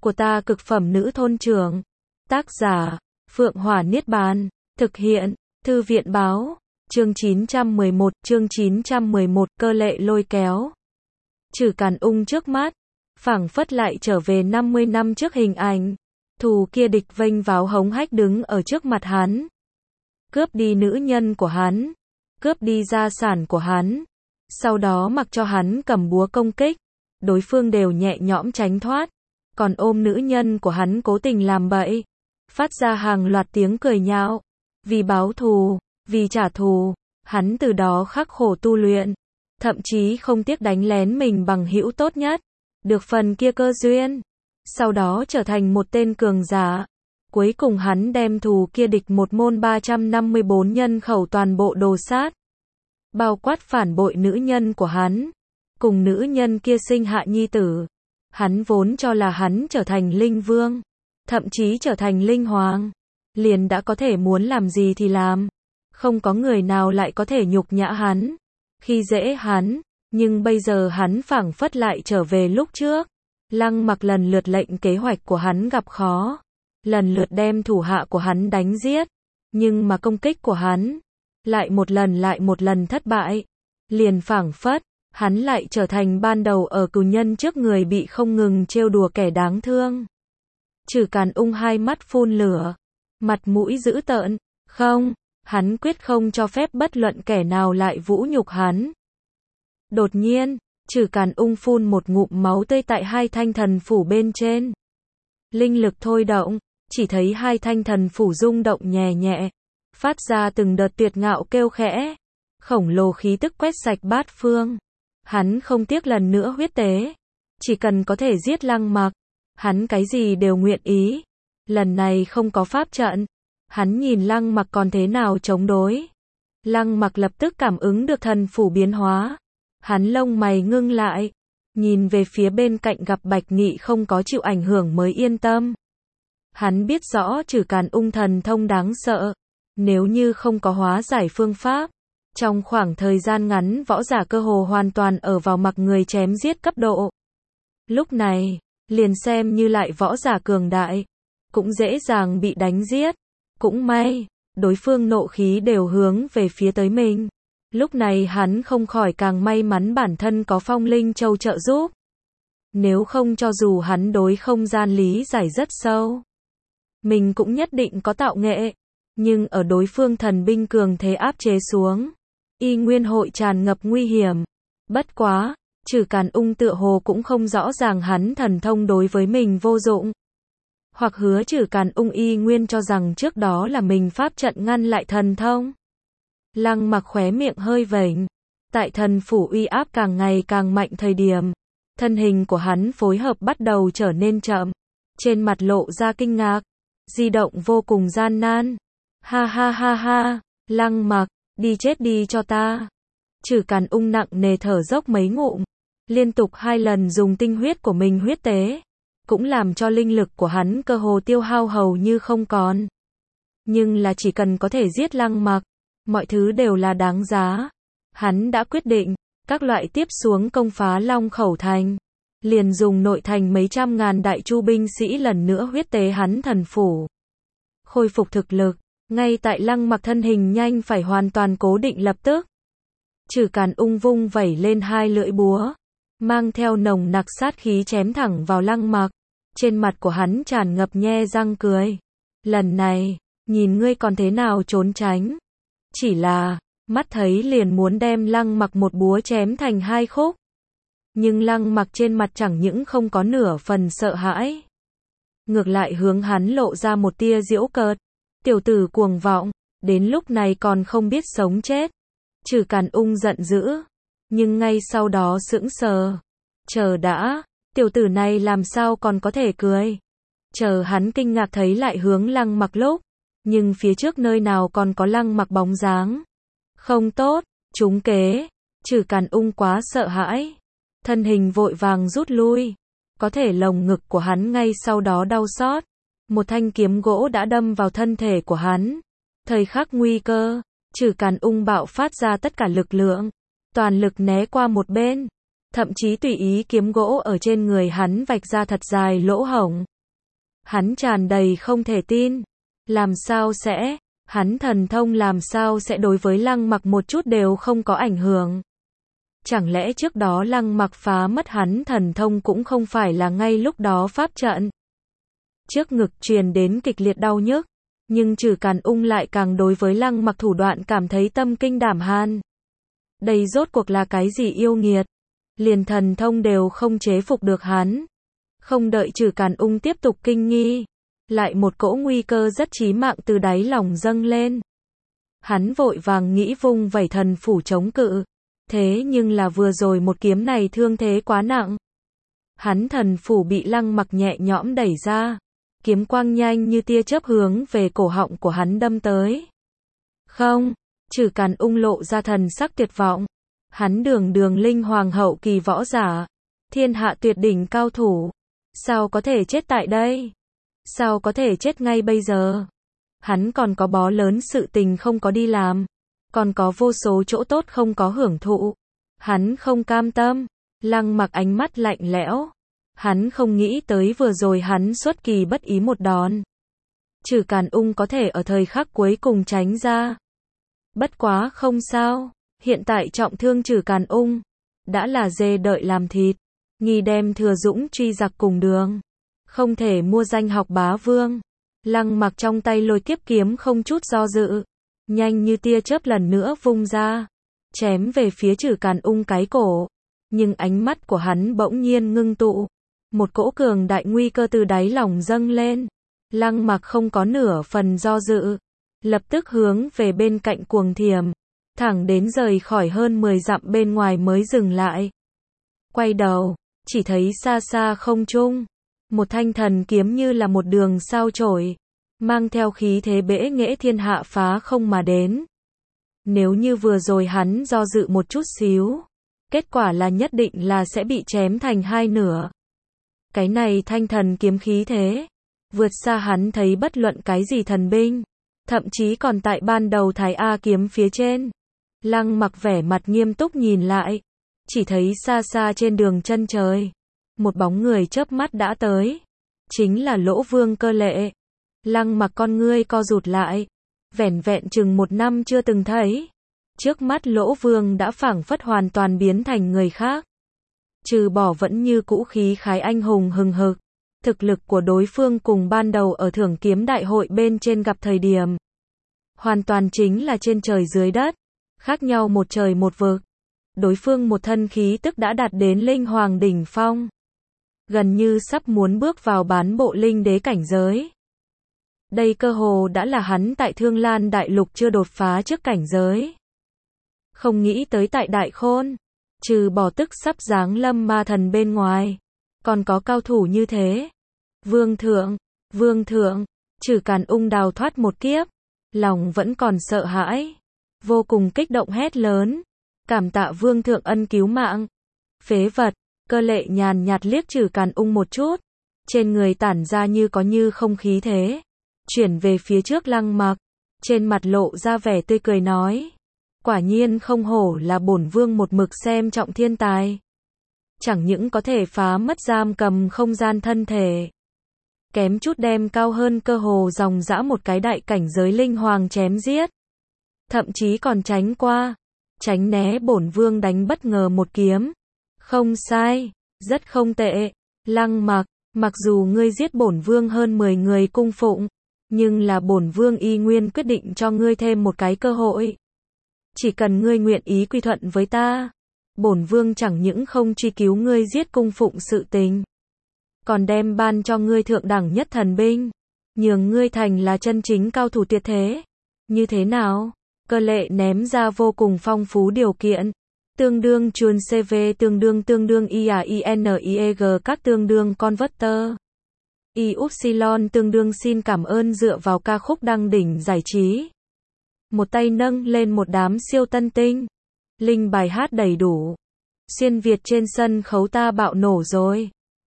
của ta cực phẩm nữ thôn trưởng. Tác giả, Phượng Hỏa Niết Bàn. Thực hiện, Thư viện báo. Chương 911, cơ lệ lôi kéo. Trừ Càn Ung trước mắt, phảng phất lại trở về 50 năm trước hình ảnh. Thù kia địch vênh váo hống hách đứng ở trước mặt hắn. Cướp đi nữ nhân của hắn. Cướp đi gia sản của hắn. Sau đó mặc cho hắn cầm búa công kích. Đối phương đều nhẹ nhõm tránh thoát. Còn ôm nữ nhân của hắn cố tình làm bậy. Phát ra hàng loạt tiếng cười nhạo. Vì báo thù, vì trả thù, hắn từ đó khắc khổ tu luyện. Thậm chí không tiếc đánh lén mình bằng hữu tốt nhất. Được phần kia cơ duyên. Sau đó trở thành một tên cường giả. Cuối cùng hắn đem thù kia địch một môn 354 nhân khẩu toàn bộ đồ sát. Bao quát phản bội nữ nhân của hắn. Cùng nữ nhân kia sinh hạ nhi tử. Hắn vốn cho là hắn trở thành linh vương. Thậm chí trở thành linh hoàng. Liền đã có thể muốn làm gì thì làm. Không có người nào lại có thể nhục nhã hắn. Khi dễ hắn. Nhưng bây giờ hắn phảng phất lại trở về lúc trước. Lăng Mặc lần lượt lệnh kế hoạch của hắn gặp khó. Lần lượt đem thủ hạ của hắn đánh giết. Nhưng mà công kích của hắn lại một lần thất bại. Liền phảng phất, hắn lại trở thành ban đầu ở cừu nhân trước người bị không ngừng trêu đùa kẻ đáng thương. Trừ Càn Ung hai mắt phun lửa. Mặt mũi dữ tợn. Không, hắn quyết không cho phép bất luận kẻ nào lại vũ nhục hắn. Đột nhiên, Trừ Càn Ung phun một ngụm máu tươi tại hai thanh thần phủ bên trên. Linh lực thôi động, chỉ thấy hai thanh thần phủ rung động nhẹ nhẹ, phát ra từng đợt tuyệt ngạo kêu khẽ. Khổng lồ khí tức quét sạch bát phương. Hắn không tiếc lần nữa huyết tế. Chỉ cần có thể giết Lăng Mặc, hắn cái gì đều nguyện ý. Lần này không có pháp trận. Hắn nhìn Lăng Mặc còn thế nào chống đối. Lăng Mặc lập tức cảm ứng được thần phủ biến hóa. Hắn lông mày ngưng lại. Nhìn về phía bên cạnh gặp Bạch Nghị không có chịu ảnh hưởng mới yên tâm. Hắn biết rõ Trừ Càn Ung thần thông đáng sợ. Nếu như không có hóa giải phương pháp, trong khoảng thời gian ngắn võ giả cơ hồ hoàn toàn ở vào mặc người chém giết cấp độ. Lúc này, liền xem như lại võ giả cường đại, cũng dễ dàng bị đánh giết. Cũng may, đối phương nộ khí đều hướng về phía tới mình. Lúc này hắn không khỏi càng may mắn bản thân có Phong Linh Châu trợ giúp. Nếu không cho dù hắn đối không gian lý giải rất sâu, mình cũng nhất định có tạo nghệ. Nhưng ở đối phương thần binh cường thế áp chế xuống, y nguyên hội tràn ngập nguy hiểm. Bất quá, Trừ Càn Ung tựa hồ cũng không rõ ràng hắn thần thông đối với mình vô dụng. Hoặc hứa Trừ Càn Ung y nguyên cho rằng trước đó là mình pháp trận ngăn lại thần thông. Lăng Mặc khóe miệng hơi vểnh. Tại thần phủ uy áp càng ngày càng mạnh thời điểm, thân hình của hắn phối hợp bắt đầu trở nên chậm. Trên mặt lộ ra kinh ngạc. Di động vô cùng gian nan. Ha ha ha ha, Lăng Mặc, đi chết đi cho ta. Trừ Càn Ung nặng nề thở dốc mấy ngụm. Liên tục 2 lần dùng tinh huyết của mình huyết tế. Cũng làm cho linh lực của hắn cơ hồ tiêu hao hầu như không còn. Nhưng là chỉ cần có thể giết Lăng Mặc, mọi thứ đều là đáng giá. Hắn đã quyết định, các loại tiếp xuống công phá Long Khẩu Thành. Liền dùng nội thành mấy trăm ngàn đại chu binh sĩ lần nữa huyết tế hắn thần phủ. Khôi phục thực lực, ngay tại Lăng Mặc thân hình nhanh phải hoàn toàn cố định lập tức. Trừ Càn Ung vung vẩy lên 2 lưỡi búa, mang theo nồng nặc sát khí chém thẳng vào Lăng Mặc. Trên mặt của hắn tràn ngập nhe răng cười. Lần này, nhìn ngươi còn thế nào trốn tránh. Chỉ là, mắt thấy liền muốn đem Lăng Mặc một búa chém thành 2 khúc. Nhưng Lăng Mặc trên mặt chẳng những không có nửa phần sợ hãi. Ngược lại hướng hắn lộ ra một tia giễu cợt. Tiểu tử cuồng vọng, đến lúc này còn không biết sống chết. Trừ Càn Ung giận dữ. Nhưng ngay sau đó sững sờ. Chờ đã, tiểu tử này làm sao còn có thể cười. Chờ hắn kinh ngạc thấy lại hướng Lăng Mặc lúc. Nhưng phía trước nơi nào còn có Lăng Mặc bóng dáng. Không tốt, trúng kế. Trừ Càn Ung quá sợ hãi. Thân hình vội vàng rút lui. Có thể lồng ngực của hắn ngay sau đó đau xót. Một thanh kiếm gỗ đã đâm vào thân thể của hắn. Thời khắc nguy cơ, Trừ Càn Ung bạo phát ra tất cả lực lượng. Toàn lực né qua một bên. Thậm chí tùy ý kiếm gỗ ở trên người hắn vạch ra thật dài lỗ hổng. Hắn tràn đầy không thể tin. Làm sao sẽ? Hắn thần thông làm sao sẽ đối với Lăng Mặc một chút đều không có ảnh hưởng? Chẳng lẽ trước đó Lăng Mặc phá mất hắn thần thông cũng không phải là ngay lúc đó pháp trận? Trước ngực truyền đến kịch liệt đau nhức, nhưng Trử Càn Ung lại càng đối với Lăng Mặc thủ đoạn cảm thấy tâm kinh đảm han. Đây rốt cuộc là cái gì yêu nghiệt? Liền thần thông đều không chế phục được hắn. Không đợi Trử Càn Ung tiếp tục kinh nghi, lại một cỗ nguy cơ rất chí mạng từ đáy lòng dâng lên. Hắn vội vàng nghĩ vung vẩy thần phủ chống cự. Thế nhưng là vừa rồi một kiếm này thương thế quá nặng. Hắn thần phủ bị Lăng Mặc nhẹ nhõm đẩy ra. Kiếm quang nhanh như tia chớp hướng về cổ họng của hắn đâm tới. Không, Trử Càn Ung lộ ra thần sắc tuyệt vọng. Hắn đường linh hoàng hậu kỳ võ giả, thiên hạ tuyệt đỉnh cao thủ. Sao có thể chết tại đây? Sao có thể chết ngay bây giờ? Hắn còn có bó lớn sự tình không có đi làm. Còn có vô số chỗ tốt không có hưởng thụ. Hắn không cam tâm. Lăng Mặc ánh mắt lạnh lẽo. Hắn không nghĩ tới vừa rồi hắn xuất kỳ bất ý một đòn. Trử Càn Ung có thể ở thời khắc cuối cùng tránh ra. Bất quá không sao. Hiện tại trọng thương Trử Càn Ung đã là dê đợi làm thịt. Nghi đem Thừa Dũng truy giặc cùng đường. Không thể mua danh học bá vương. Lăng Mặc trong tay lôi kiếp kiếm không chút do dự. Nhanh như tia chớp lần nữa vung ra. Chém về phía Trử Càn Ung cái cổ. Nhưng ánh mắt của hắn bỗng nhiên ngưng tụ. Một cỗ cường đại nguy cơ từ đáy lòng dâng lên. Lăng Mặc không có nửa phần do dự. Lập tức hướng về bên cạnh Cuồng Thiểm. Thẳng đến rời khỏi hơn 10 dặm bên ngoài mới dừng lại. Quay đầu, chỉ thấy xa xa không trung. Một thanh thần kiếm như là một đường sao chổi. Mang theo khí thế bẽ nghễ thiên hạ phá không mà đến. Nếu như vừa rồi hắn do dự một chút xíu. Kết quả là nhất định là sẽ bị chém thành hai nửa. Cái này thanh thần kiếm khí thế. Vượt xa hắn thấy bất luận cái gì thần binh. Thậm chí còn tại ban đầu Thái A kiếm phía trên. Lăng Mặc vẻ mặt nghiêm túc nhìn lại. Chỉ thấy xa xa trên đường chân trời. Một bóng người chớp mắt đã tới. Chính là Lỗ Vương Cơ Lệ. Lăng Mặc con ngươi co rụt lại. Vẻn vẹn chừng 1 năm chưa từng thấy. Trước mắt Lỗ Vương đã phảng phất hoàn toàn biến thành người khác. Trừ bỏ vẫn như cũ khí khái anh hùng hừng hực. Thực lực của đối phương cùng ban đầu ở Thưởng Kiếm Đại hội bên trên gặp thời điểm. Hoàn toàn chính là trên trời dưới đất. Khác nhau một trời một vực. Đối phương một thân khí tức đã đạt đến linh hoàng đỉnh phong. Gần như sắp muốn bước vào bán bộ linh đế cảnh giới. Đây cơ hồ đã là hắn tại Thương Lan Đại Lục chưa đột phá trước cảnh giới. Không nghĩ tới tại Đại Khôn, trừ bỏ tức sắp giáng lâm ma thần bên ngoài, còn có cao thủ như thế. Vương thượng, Trử Càn Ung đào thoát một kiếp, lòng vẫn còn sợ hãi, vô cùng kích động hét lớn, cảm tạ vương thượng ân cứu mạng. Phế vật, Cơ Lệ nhàn nhạt liếc Trử Càn Ung một chút, trên người tản ra như có như không khí thế, chuyển về phía trước Lăng Mặc, trên mặt lộ ra vẻ tươi cười nói, quả nhiên không hổ là bổn vương một mực xem trọng thiên tài. Chẳng những có thể phá mất giam cầm không gian thân thể, kém chút đem cao hơn cơ hồ dòng dã một cái đại cảnh giới linh hoàng chém giết. Thậm chí còn tránh né bổn vương đánh bất ngờ một kiếm. Không sai, rất không tệ. Lăng Mặc, mặc dù ngươi giết bổn vương hơn 10 người cung phụng, nhưng là bổn vương y nguyên quyết định cho ngươi thêm một cái cơ hội. Chỉ cần ngươi nguyện ý quy thuận với ta, bổn vương chẳng những không truy cứu ngươi giết cung phụng sự tình, còn đem ban cho ngươi thượng đẳng nhất thần binh, nhường ngươi thành là chân chính cao thủ tuyệt thế. Như thế nào? Cơ Lệ ném ra vô cùng phong phú điều kiện. Tương đương chuồn CV tương đương IAINIEG các tương đương converter. Y-Upsilon tương đương xin cảm ơn dựa vào ca khúc đăng đỉnh giải trí. Một tay nâng lên một đám siêu tân tinh. Linh bài hát đầy đủ. Xuyên Việt trên sân khấu ta bạo nổ rồi.